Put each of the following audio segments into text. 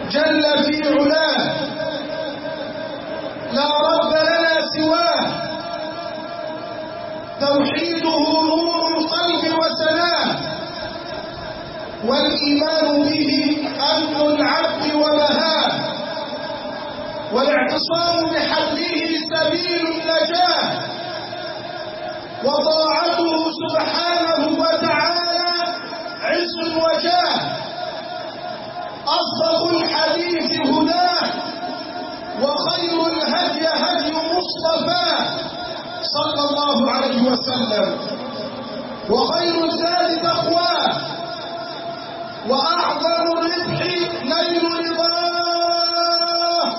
جل في علاه، لا رب لنا سواه، توحيده نور القلب وسناه، والإيمان به أمن العبد وبهاه، والاعتصام بحبله سبيل النجاة، وطاعته سبحانه وتعالى عز وجاه، أصدق الحديث هداه، وخير الهدي هدي مصطفاه صلى الله عليه وسلم، وخير الزاد تقواه، وأعظم الربح نيل رضاه،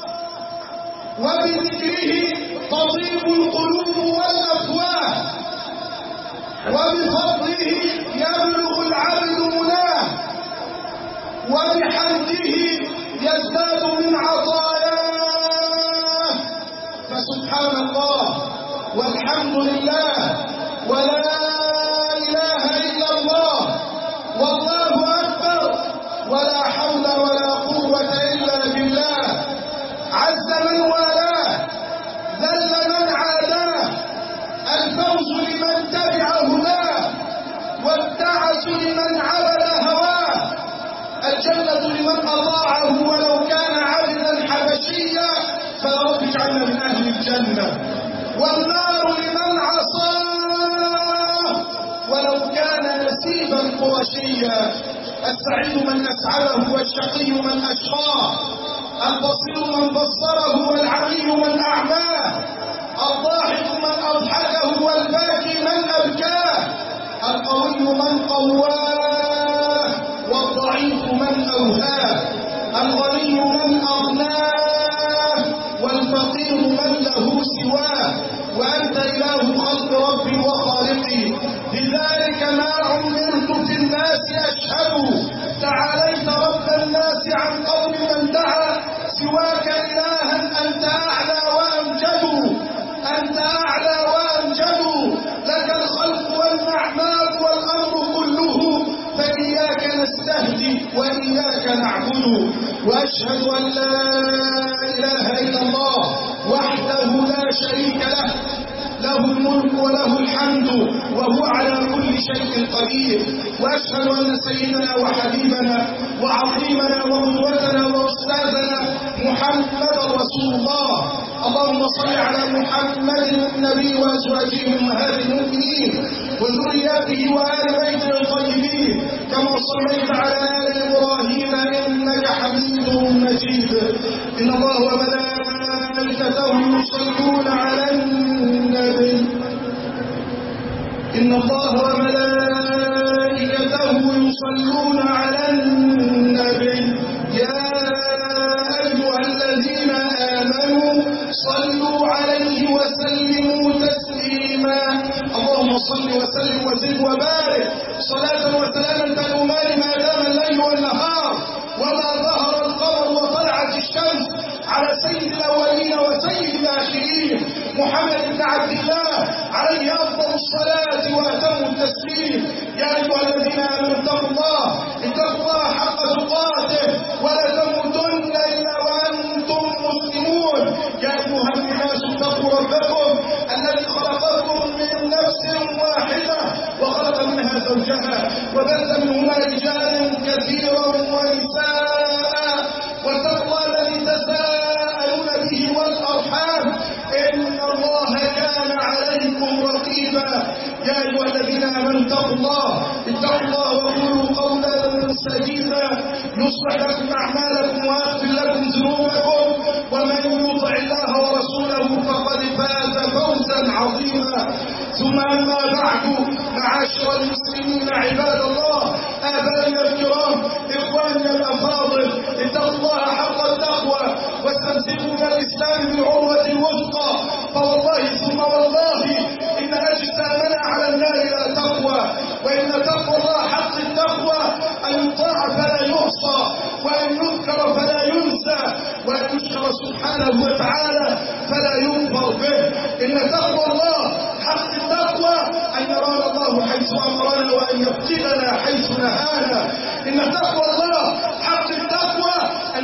وبذكره تطيب القلوب والأفواه، وبفضله يبلغ العبد مناه، وبحمده يزداد من عطاياه. فسبحان الله والحمد لله ولا إله إلا الله والله أكبر، ولا حول ولا قوة إلا بالله. عز من والاه، ذل من عاداه، الفوز لمن تبع هداه، والتعس لمن عبد هواه، الجنة لمن أطاعه ولو كان عبدا حبشيا، فيا رب اجعلنا من أهل الجنة، والنار لمن عصاه ولو كان نسيبا قرشيا. السعيد من أسعده، والشقي من أشقاه، البصير من بصره، والعمي من أعماه، الضاحك من أضحكه، والباكي من أبكاه، القوي من قواه، والضعيف من أوهاه، الغني من أغناه، والفقير من له سواه. وأنت إله خلق ربي وخالقي، لذلك ما عمرت في الناس أشهد، تعاليت رب الناس عن قول من دعا سواك إلها. أنت أعلى وأمجد، أنت أعلى وأمجد، لك الخلق والنعماء والأمر كله، فإياك نستهدي وإياك نعبد. وأشهد أن لا إله إلا الله وحده لا شريك له، له الملك وله الحمد وهو على كل شيء قدير. وأشهد أن سيدنا وحبيبنا وعظيمنا وقدوتنا وأستاذنا محمد رسول الله. اللهم صل على محمد النبي وأزواجه أمهات المؤمنين وذرياته وآل بيته الطيبين، كما صليت على آل إبراهيم إنك حميد مجيد. إن الله وملائكته يصلون على النبي، إن الله وملائكته يصلون على النبي، يا أيها الذين آمنوا صلوا عليه وسلموا تسليما. اللهم صل وسلم وزد وبارك صلاة وسلاما تدومان ما دام الليل والنهار وما ظهر القمر وطلعت الشمس على سيد الأولين وسيد الآخرين محمد بن عبد الله عليه أفضل الصلاة وأتم التسليم. يا أيها الذين آمنوا اتقوا الله حق تقاته ولا تموتن إلا وأنتم مسلمون. يا أيها الناس اتقوا ربكم الذي خلقكم من نفس واحدة وخلق منها زوجها وبث منهما رجالا كثيرا ونساء، واتقوا الله الذي تساءلون به والأرحام إن الله كان عليكم رقيبا. يا أيها الذين آمنوا اتقوا الله وقولوا قولا سديدا يصلح لكم أعمالكم ويغفر لكم ذنوبكم، ومن يطع الله ورسوله فقد فاز فوزا عظيما. ثم أما بعد، معاشر المسلمين عباد الله، آبائنا الكرام، إخواننا الأفاضل، اتقوا الله حق التقوى واستمسكوا بالإسلام بالعروة الوثقى، فوالله ثم والله إن أجسامنا على النار لا تقوى، وإن تقوى الله حق التقوى أن يطاع فلا يحصى، وأن يذكر فلا ينسى، وأن يشكر سبحانه وتعالى فلا يكفر به. إن تقوى الله حق التقوى أن يرانا الله حيث أمرنا وأن يبتلنا حيث نهانا. إن تقوى الله حق التقوى أن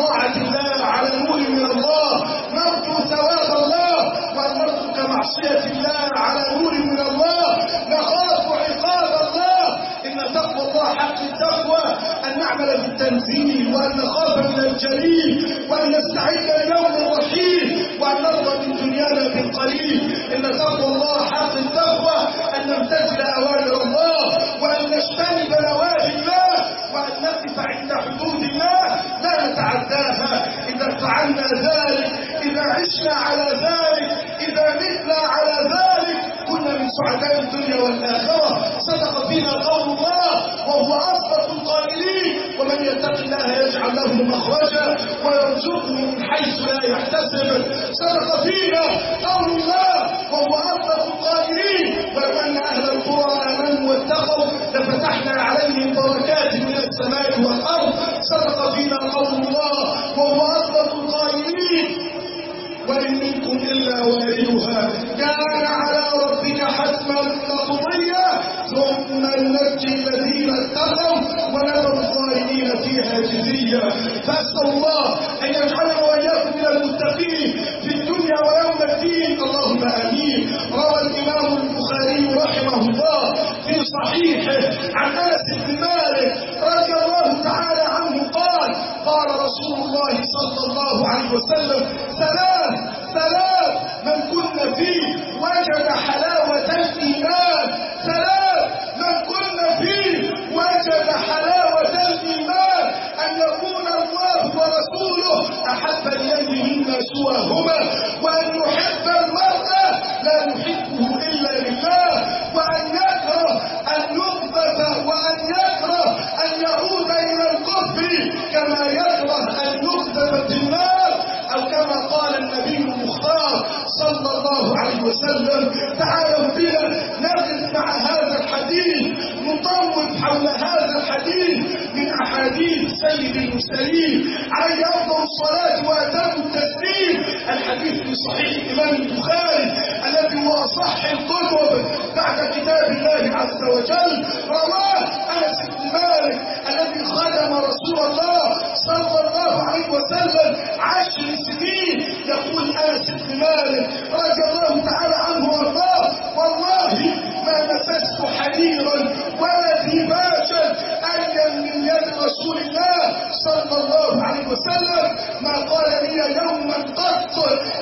طاعة الله على نور من الله نرجو ثواب الله، وأن نترك معصية الله على نور من الله نخاف عقاب الله. إن تقوى الله حق التقوى أن نعمل بالتنزيل، وأن نخاف من الجليل، وأن نستعد ليوم الرحيل، وأن نرضى من دنيانا بالقليل. إن تقوى الله حق التقوى أن نمتثل أوامر الله، وأن نجتنب نواهي الله، وأن نقف عند حدود الله لا نتعداها. إذا فعلنا ذلك، إذا عشنا على ذلك، إذا متنا على ذلك، كنا من سعداء الدنيا والآخرة. صدق فينا قول الله وهو أصدق القائلين: ومن يتق الله يجعل له مخرجا ويرزقه من حيث لا يحتسب. صدق فينا قول الله وهو أصدق القائلين: ولو أن أهل القرى آمنوا واتقوا لفتحنا عليهم بركات من السماء والأرض. صدق فينا قول الله وهو أصدق القائلين: وإن منكم إلا واردها كان على ربك حتما مقضيا ثم ننجي الذين اتقوا ونذر الظالمين فيها جثيا. فأسأل الله أن يجعلنا وإياكم من المتقين في الدنيا ويوم الدين، اللهم آمين. روى الإمام البخاري رحمه الله في صحيحه عن أنس بن مالك رضي الله تعالى عنه قال: قال رسول الله صلى الله عليه وسلم: ثلاث من كن فيه وجد حلاوة الإيمان. ثلاث من كن فيه وجد حلاوة الإيمان: أن يكون الله ورسوله أحب إليه مما سواهما، وأن يحب المرء لا يحبه إلا لله، وأن يكره أن يقذف، وأن يكره أن يعود إلى الكفر كما يكره أن يقذف في النار، أو كما قال النبي المختار صلى الله عليه وسلم. تعالوا بنا نقف مع هذا الحديث، نطوف حول هذا الحديث من أحاديث سيد المرسلين عليه أفضل الصلاة وأتم التسليم. الحديث في صحيح الإمام البخاري الذي هو أصح الكتب بعد كتاب الله عز وجل. رواه أنس بن مالك الذي خدم رسول الله صلى الله عليه وسلم 10 سنين. يقول أنس بن مالك رضي الله تعالى عنه وارضاه: والله ما مسست حريرا ولا ديباجا ألين من يد رسول الله صلى الله عليه وسلم ما قال لي يوما قط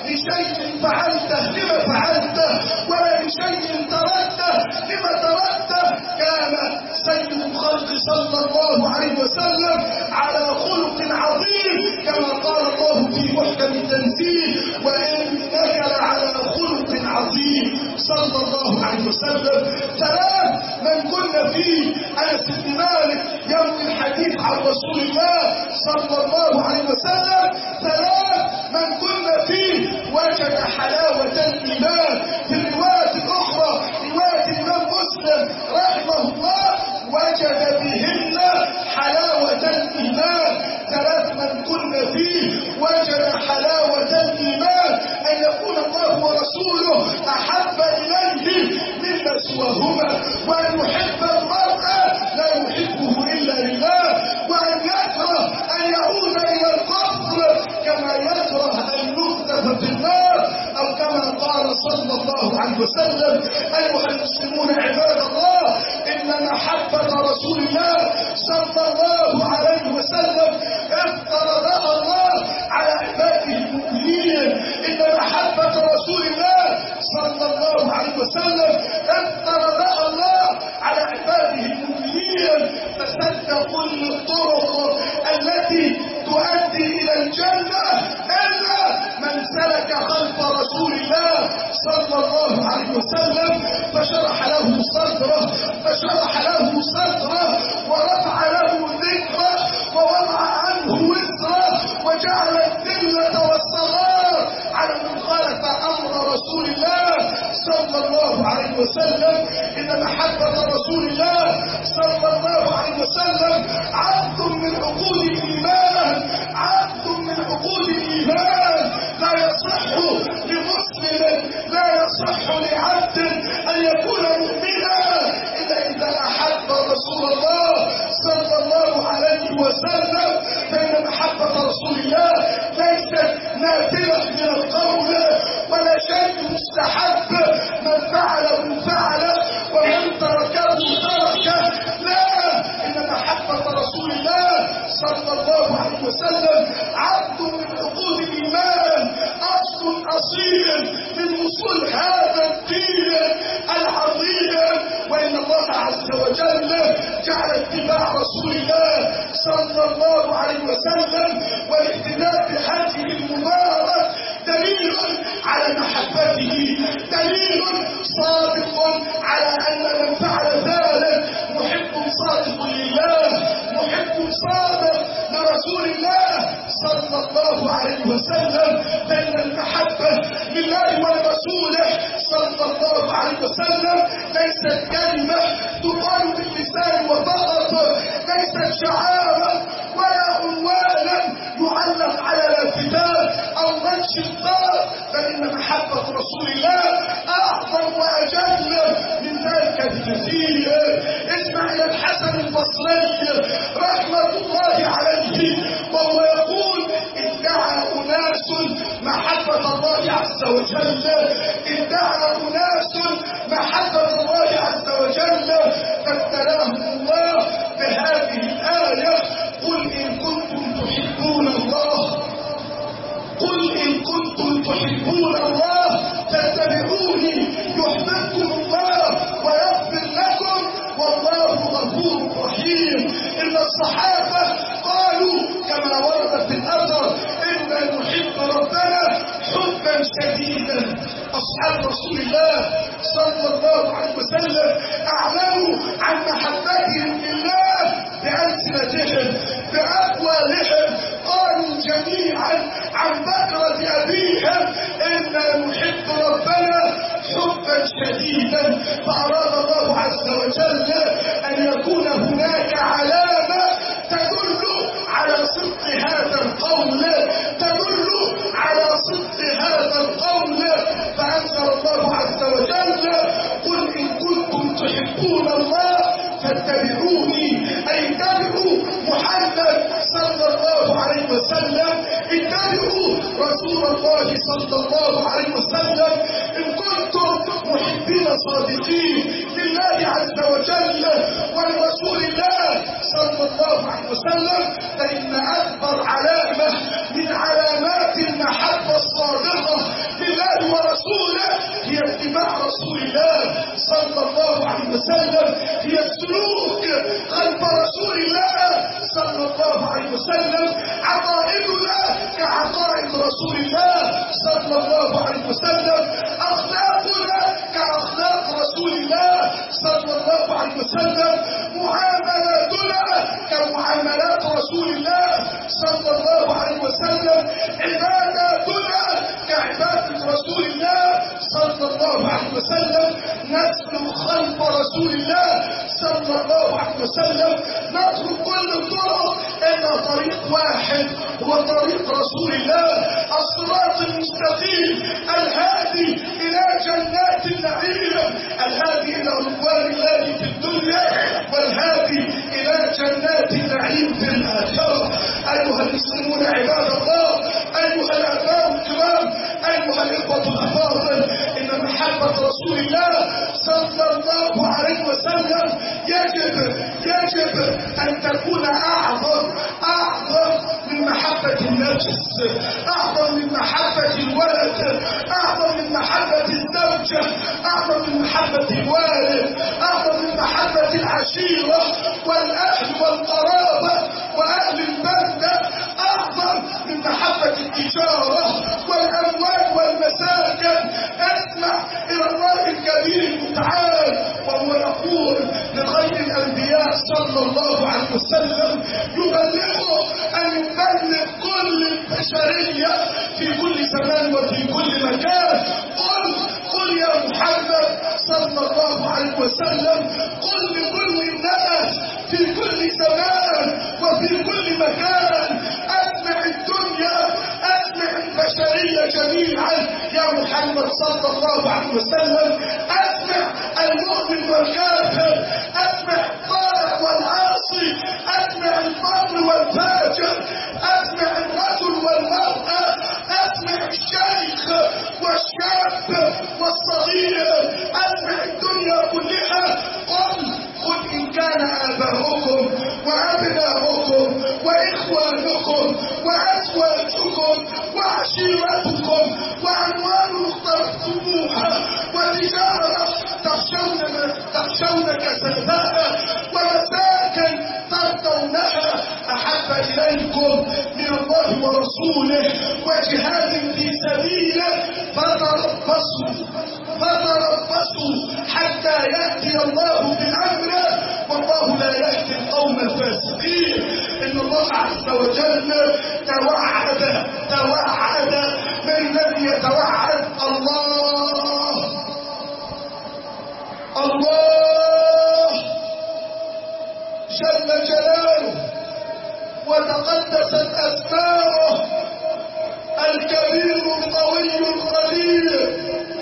لشيء فعلته لما فعلته، ولا لشيء تركته لما تركته. كان سيد الخلق صلى الله عليه وسلم على خلق عظيم كما قال الله في محكم التنزيل: وإنك لعلى خلق عظيم صلى الله عليه وسلم. ثلاث من كن فيه أنس بن مالك يروي الحديث عن رسول الله صلى الله عليه وسلم: ثلاث من كن فيه وجد حلاوة الإيمان. في الرواية الأخرى رواية الإمام مسلم رحمه الله: وجد بهن حلاوة الإيمان. ثلاث من كن فيه وجد حلاوة الإيمان: أن يكون الله ورسوله أحب إليه مما سواهما، وأن يحب المرء لا يحبه إلا لله، وأن يكره أن يعود إلى الكفر كما يكره أن يقذف في النار، أو كما قال صلى الله عليه وسلم. أيها المسلمون عباد الله، إن محبة رسول الله صلى الله عليه وسلم افترضها الله على عباده المؤمنين. إن محبة رسول الله صلى الله عليه وسلم افترضها الله على عباده المؤمنين، فسد كل الطرق التي تؤدي إلى الجنة إلا من سلك خلف رسول الله صلى الله عليه وسلم، فشرح له صدره ورفع له ذكره ووضع عنه وزره، وجعل الذلة والصغار على من خالف أمر رسول الله صلى الله عليه وسلم. إن محبة رسول الله صلى الله عليه وسلم عقد من عقود الإيمان، عقد من عقود الإيمان. لا يصح لمسلم، لا يصح لعبد أن يكون مؤمنا إلا إذا أحب رسول الله صلى الله عليه وسلم. فإن محبة رسول الله نافلة من القول ولا شيء مستحب، من فعله فعل ومن تركه ترك. لا، إن محبة رسول الله صلى الله عليه وسلم عبد من عقود الإيمان، أصل أصيل من أصول هذا الدين العظيم. وإن الله عز وجل جعل اتباع رسول الله صلى الله عليه وسلم والاهتمام بهديه المبارك دليل على محبته، دليل صادق على أن من فعل ذلك محب صادق لله، محب صادق لرسول الله صلى الله عليه وسلم. لأن المحبة لله ولرسوله صلى الله عليه وسلم ليست كلمة تقال باللسان وفقط، ليست شعارا ولا عنوانا يعلق على لافتات أو منشي الدار، بل إن محبة رسول الله أعظم وأجل من ذلك بكثير. اسمع إلى الحسن البصري رحمة الله عليه وهو يقول: ادعى أناس محبة الله عز وجل، ادعى أناس محبة الله عز وجل، فابتلاهم الله بهذه الآية: قل إن كنتم تحبون الله، قل إن كنتم تحبون الله فاتبعوني يحببكم الله ويغفر لكم والله غفور رحيم. إن الصحابة قالوا كما ورد في الأثر: إنا نحب ربنا حبا شديدا. أصحاب رسول الله صلى الله عليه وسلم أعلنوا عن محبتهم لله بألسنتهم بأقوالهم، قالوا جميعا عن بكرة أبيهم: إنا نحب ربنا حبا شديدا. فأراد الله عز وجل أن يكون هناك علامة تدل على صدق هذا القول، تدل على صدق هذا القول، فأنزل الله عز وجل: قل إن كنتم تحبون الله فاتبعوني، أي اتبعوا محمد صلى الله عليه وسلم، اتبعوا رسول الله صلى الله عليه وسلم. إن كنتم محبين صادقين لله عز وجل ولرسول الله صلى الله عليه وسلم، فإن أكبر علامة من علامات المحبة الصادقة لله ورسوله هي اتباع رسول الله صلى الله عليه وسلم، هي السلوك خلف رسول الله صلى الله عليه وسلم. عقائدنا كعقائد رسول الله صلى الله عليه وسلم، أخلاقنا كأخلاق رسول الله صلى الله عليه وسلم، معاملاتنا كمعاملات رسول الله صلى الله عليه وسلم، عباداتنا كعبادة رسول الله صلى الله عليه وسلم. نسلك خلف رسول الله صلى الله عليه وسلم، نترك كل الطرق إلا طريق واحد هو طريق رسول الله، الصراط المستقيم الهادي إلى جنات النعيم، الهادي إلى رضوان الله في الدنيا والهادي إلى جنات النعيم في الآخرة. أيها المسلمون عباد الله، أيها الآباء الكرام، أيها الإخوة الأفاضل، إن محبة رسول الله صلى الله عليه وسلم يجب أن تكون أعظم من محبة النفس، أعظم من محبة الولد، أعظم من محبة الزوجة، أعظم من محبة الوالد، أعظم من محبة العشيرة والأهل والقرابة وأهل البلدة، أعظم من محبة التجارة والأموال والمساكن. اسمع إلى الله الكبير المتعال وهو يقول لغير الأنبياء صلى الله عليه وسلم، يبلغه أن يبلغ كل البشرية في كل زمان وفي كل مكان: قل يا محمد صلى الله عليه وسلم، قل لكل الناس في كل زمان وفي كل مكان: أسمع الدنيا، أسمع البشرية جميعا يا محمد صلى الله عليه وسلم، أسمع المؤمن والكافر، أسمع الطائع والعاصي، أسمع البر والفاجر، أسمع الرجل والمرأة، أسمع آباؤكم وإخوانكم وأزواجكم وعشيرتكم وأموال اقترفتموها وتجارة تخشون كسادها ومساكن ترضونها أحب إليكم من الله ورسوله وجهاد في سبيله فتربصوا حتى يأتي الله بأمره والله لا يهدي القوم الفاسقين. إن الله عز وجل توعد من الذي يتوعد الله جل جلاله وتقدست أسماؤه الكبير القوي القدير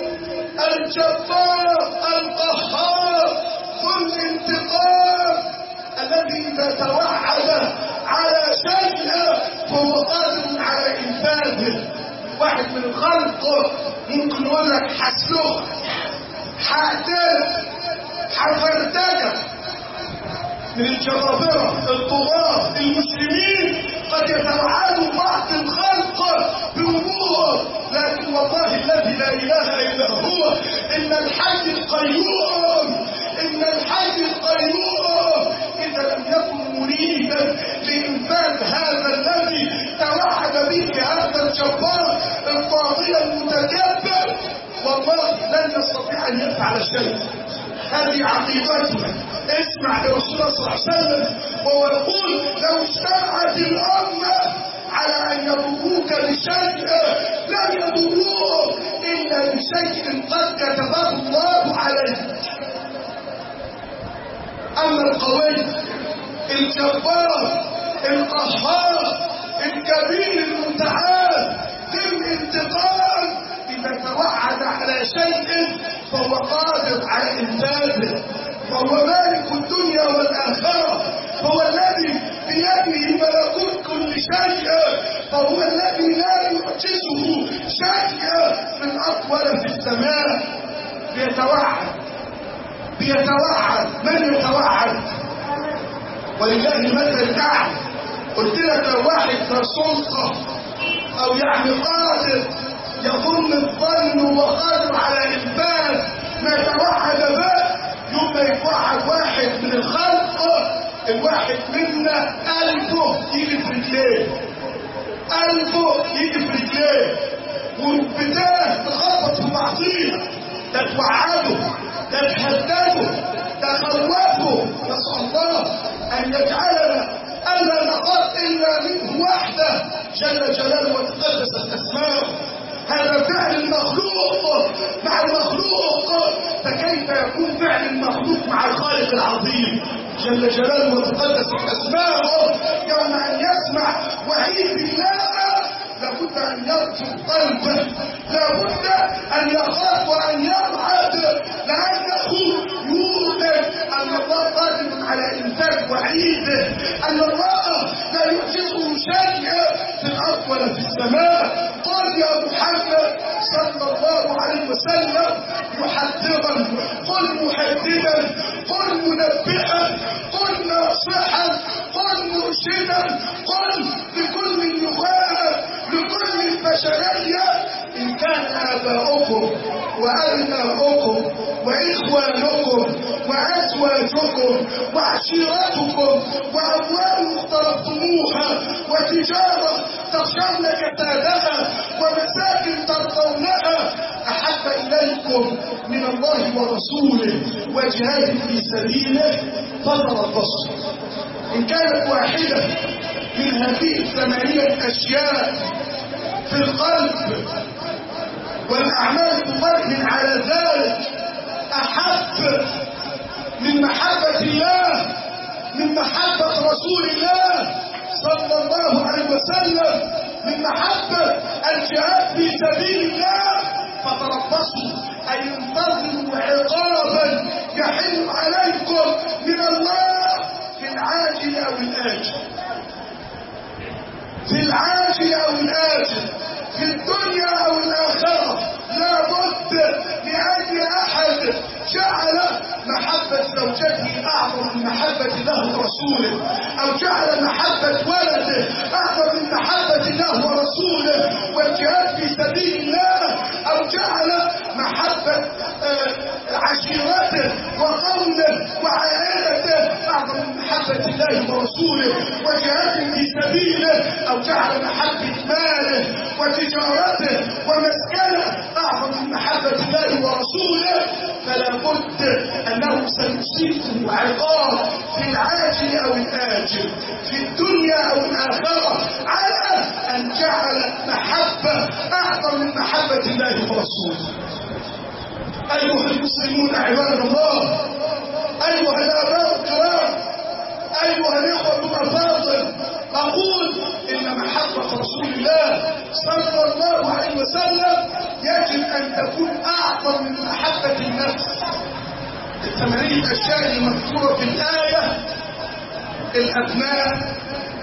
الجبار القهار ذو الانتقام الذي إذا توعد على شيء فهو قادر على إنفاذه. واحد من الخلق ممكن يقول لك حسلوك حقتلك حفرتك من الجبابرة الطغاة المسلمين قد يتوعد بعض الخلق بأمور، لكن والله الذي لا إله إلا هو إن الحي القيوم إذا لم يكن مريدا لإنفاذ هذا الذي توعد به هذا الجبار الطاغية المتكبر والله لن يستطيع أن يفعل شيء. هذه عقيدتنا. اسمع لرسول الله صلى الله عليه وسلم وهو يقول لو اجتمعت الأمة على أن يضروك بشيء لم يضروك إلا بشيء قد كتبه الله عليك. أما القوي الجبار القهار الكبير المتعال ذو الانتقام إذا توعد على شيء فهو قادر على إنفاذه، فهو مالك الدنيا والآخرة، فهو الذي بيده ملكوت كل شيء، فهو الذي لا يعجزه شيء من أطول في السماء. بيتوعد من يتوعد؟ ولله المثل الأعلى. قلت لك لو واحد ذا سلطة أو يعني قادر يظن الظن وقادر على إنفاذ ما توعد به، يوم يتوعد واحد من الخلق الواحد منا ألفه يجي في رجليه، والبداية تخبط في بعضيها، تتوعده تتهدده تخوفه. نسأل الله أن يجعلنا ألا نخاف إلا منه وحده جل جلاله وتقدست أسماؤه. هذا فعل المخلوق مع المخلوق، فكيف يكون فعل المخلوق مع الخالق العظيم جل جلاله وتقدست أسماؤه؟ يوم أن يسمع وعيد الله لابد أن يرجو قلبه، لابد أن يخاف وأن يرعد، لأنه يوجد أن الله قادر على إنفاذ وعيده، أن الله لا يعجزه شيء في الأرض ولا في السماء. قال يا محمد صلى الله عليه وسلم محذرا، قل محددا، قل منبئا، قل ناصحا، قل مرشدا، قل لكل يخاف، لكل البشرية إن كان آباؤكم وأبناؤكم وإخوانكم وأزواجكم وعشيرتكم وأموال اقترفتموها وتجارة تخشون كسادها ومساكن ترضونها أحب إليكم من الله ورسوله وجهاد في سبيله فتربصوا. إن كانت واحدة من هذه الثمانية أشياء في القلب والأعمال تبرهن على ذلك أحب من محبة الله، من محبة رسول الله صلى الله عليه وسلم، من محبة الجهاد في سبيل الله فتربصوا، أي انتظروا عقابا يحل عليكم من الله في العاجل أو الآجل، في العاجل أو الآجل، في الدنيا أو الآخرة. لا بد لأجل أحد جعل محبة زوجته أعظم من محبة له ورسوله، أو جعل محبة محبة ولده، أعظم من محبة الله ورسوله والجهاد في سبيل الله، أو جعل محبة عشيرته وقومه وعائلته أعظم من محبة الله ورسوله وجهاد في سبيله، أو جعل محبة ماله وتجارته ومسكنه أعظم من محبة الله ورسوله، فلا بد أنه سيصيبه عقاب في العاجل أو الآجل، في الدنيا أو الآخرة، على أن جعل محبة أعظم من محبة الله ورسوله. أيها المسلمون عباد الله، أيها الآباء الكرام، أيها الإخوة الأفاضل، أقول إن محبة رسول الله صلى الله عليه وسلم يجب أن تكون أعظم من محبة النفس. الثمانية أشياء المذكورة في الآية: الأبناء،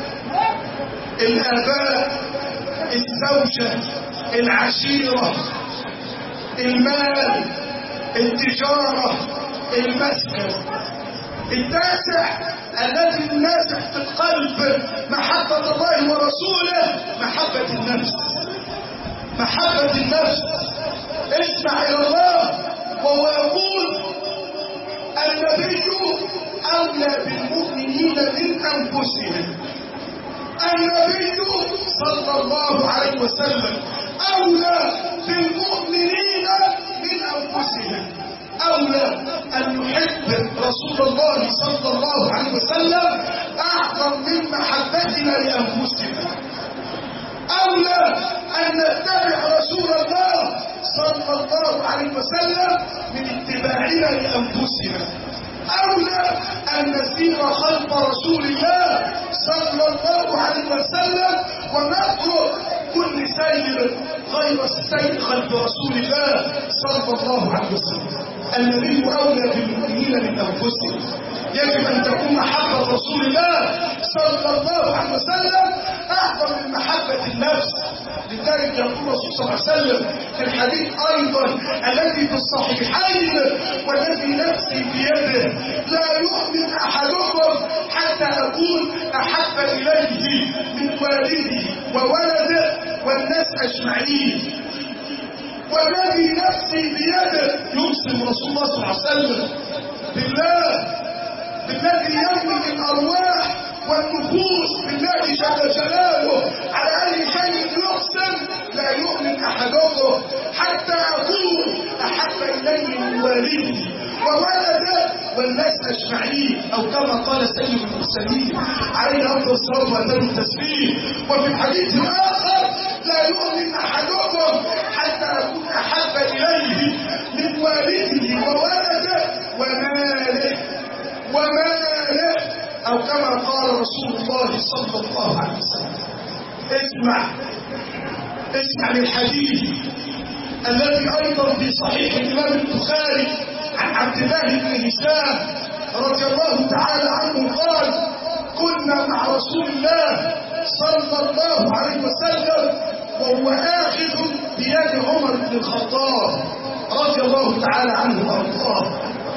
الآباء، الزوجة، العشيرة، المال، التجارة، المسكن. التاسع الذي ينازع في القلب محبة الله ورسوله محبة النفس. محبة النفس. اسمع إلى الله وهو يقول: النبي أولى بالمؤمنين من أنفسهم. النبي صلى الله عليه وسلم أولى بالمؤمنين من أنفسهم، أولى أن نحب رسول الله صلى الله عليه وسلم أعظم من محبتنا لأنفسنا، أولى أن نتبع رسول الله صلى الله عليه وسلم من اتباعنا لأنفسنا، أولى أن نسير خلف رسول الله صلى الله عليه وسلم ونترك كل سير غير السير خلف رسول الله صلى الله عليه وسلم. النبي أولى بالمؤمنين من أنفسهم. يجب أن تكون محبة رسول الله صلى الله عليه وسلم أعظم من محبة النفس. لذلك يقول الرسول صلى الله عليه وسلم في الحديث أيضا الذي في الصحيحين: والذي نفسي بيده لا يؤمن أحدكم حتى أكون أحب إليه من والده وولده والناس أجمعين. والذي نفسي بيده، يقسم رسول الله صلى الله عليه وسلم بالذي يملك الأرواح والنفوس، بالله جل جلاله، على أي شيء يقسم: لا يؤمن أحدكم حتى أكون أحب إليه من والده وولده والناس أجمعين، أو كما قال سيد المرسلين عليه أفضل الصلاة وأتم التسليم. وفي الحديث الآخر: لا يؤمن أحدكم حتى أكون أحب إليه من والده وولده وماله، أو كما قال رسول الله صلى الله عليه وسلم. اسمع للحديث الذي أيضا في صحيح الإمام البخاري عن عبد الله بن هشام رضي الله تعالى عنه قال: كنا مع رسول الله صلى الله عليه وسلم وهو آخذ بيد عمر بن الخطاب رضي الله تعالى عنه وارضاه.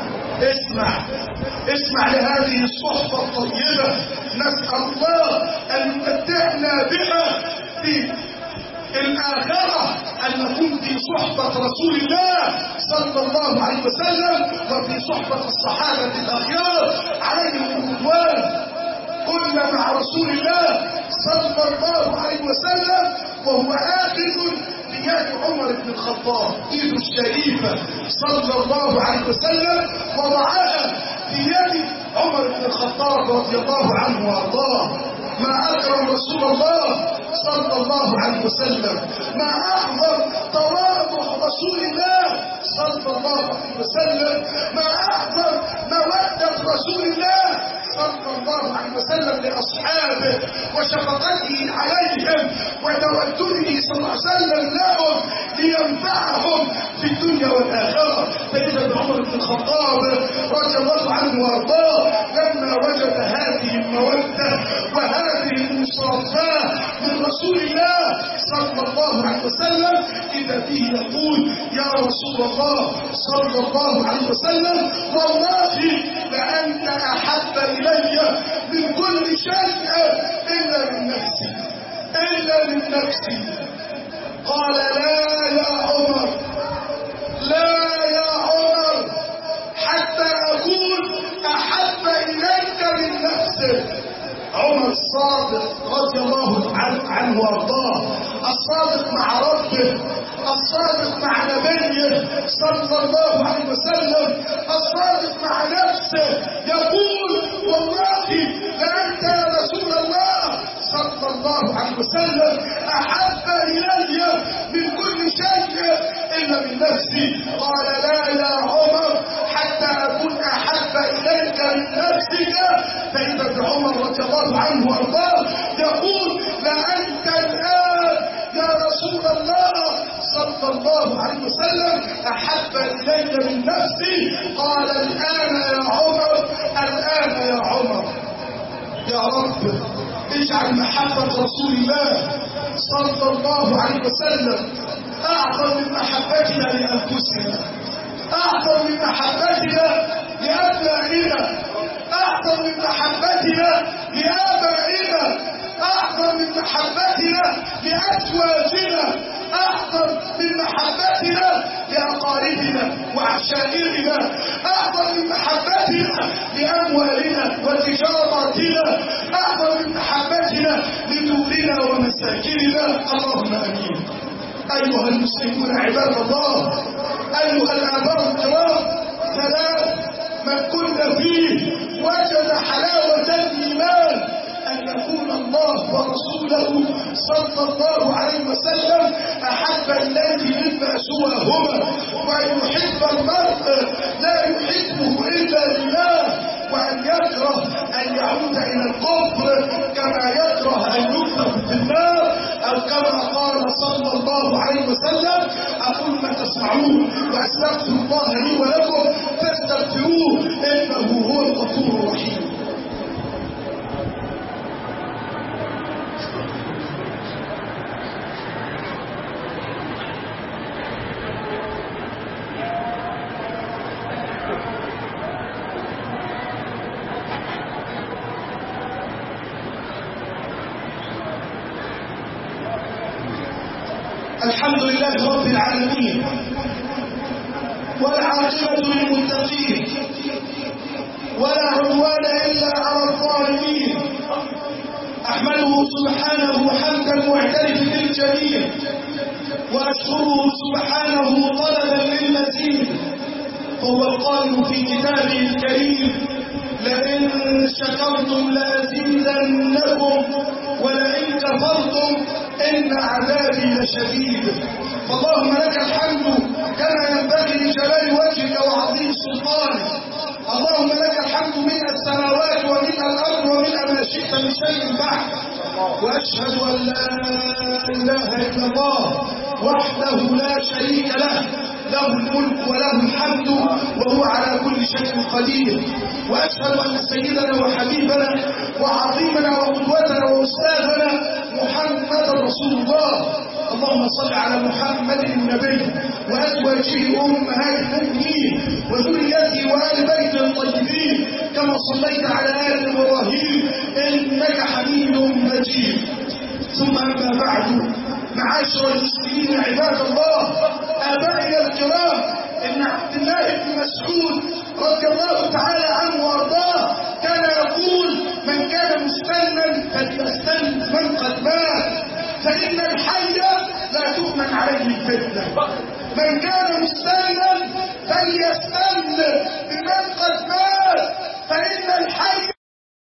اسمع لهذه الصحبة الطيبة، نسأل الله أن يمتعنا بها في الآخرة، أن نكون في صحبة رسول الله صلى الله عليه وسلم وفي صحبة الصحابة الأخيار عليهم الرضوان. كنا مع رسول الله صلى الله عليه وسلم وهو آخذ بيد عمر بن الخطاب، ايده الشريفة صلى الله عليه وسلم وضعها في يد عمر بن الخطاب رضي الله عنه وارضاه. ما أكرم رسول الله صلى الله عليه وسلم، ما أعظم تواضع رسول الله صلى الله عليه وسلم، ما أعظم مودة رسول الله صلى الله عليه وسلم لأصحابه وشفقته عليهم وتودده صلى الله عليه وسلم لهم لينفعهم في الدنيا والآخرة. فإذا عمر بن الخطاب رضي الله عنه وارضاه لما وجد هذه المودة وهذه المصافاة من رسول الله صلى الله عليه وسلم إذا به يقول يا رسول الله صلى الله عليه وسلم والله لأنت أحب إلي من كل شيء إلا من نفسي إلا من نفسي. قال لا يا عمر لا يا عمر حتى أكون أحب إليك من نفسك. عمر الصادق رضي الله عنه وارضاه، الصادق مع ربه، الصادق مع نبيه صلى الله عليه وسلم، الصادق مع نفسه، يقول والله لأنت يا رسول الله صلى الله عليه وسلم أحب إلي من كل شيء إلا من نفسي. قال لا يا عمر حتى أكون أحب إليك من نفسك. فإذا عمر رضي الله عنه وارضاه يقول لأنت الآن يا رسول الله صلى الله عليه وسلم أحب إلي من نفسي. قال الآن يا عمر الآن يا عمر. يا رب اجعل محبة رسول الله صلى الله عليه وسلم أعظم من محبتنا لأنفسنا، أعظم من محبتنا لأبنائنا، أعظم من محبتنا لآبائنا، أعظم من محبتنا لأزواجنا، أعظم من محبتنا لأقاربنا وعشائرنا، أعظم من محبتنا لأموالنا وتجاراتنا، أعظم من محبتنا لدورنا ومساكننا. اللهم آمين. أيها المسلمون عباد الله، أيها الآباء الكرام، ثلاث من كن فيه وجد حلاوة الإيمان: أن يكون الله ورسوله صلى الله عليه وسلم أحب إليه مما سواهما، وأن يحب المرء لا يحبه إلا لله، وأن يكره أن يعود إلى الكفر كما يكره أن يقذف في النار، أو كما قال صلى الله عليه وسلم. أقول ما تسمعون وأستغفر الله لي ولكم فاستغفروه إنه هو الغفور الرحيم. الحمد لله رب العالمين، والعاقبة للمتقين، ولا عدوان إلا على الظالمين. أحمده سبحانه حمدا معترف بالجميل، وأشكره سبحانه طلبا للمزيد. فهو القائل في كتابه الكريم: لئن شكرتم لأزيدنكم ولئن كفرتم إن عذابي لشديد. فاللهم لك الحمد كما ينبغي لجلال وجهك وعظيم سلطانك. اللهم لك الحمد من السماوات ومن الأرض ومن ما شئت من شيء بعد. وأشهد أن لا إله إلا الله وحده لا شريك له، له الملك وله الحمد وهو على كل شيء قدير. وأشهد أن سيدنا وحبيبنا وعظيمنا وقدوتنا وأستاذنا محمد رسول الله. اللهم صل على محمد النبي وأزواجه أمهات المؤمنين وذريته وآل بيته الطيبين، كما صليت على آل إبراهيم إنك حميد مجيد. ثم أما بعد، معاشر المسلمين عباد الله، آبائنا الكرام، إن عبد الله بن مسعود رضي الله تعالى عنه وارضاه كان يقول: من كان مستنا فليستن من قد مات، فإن الحي لا تؤمن عليه الفتنة. من كان مستنا فليستن بمن قد مات، فإن الحي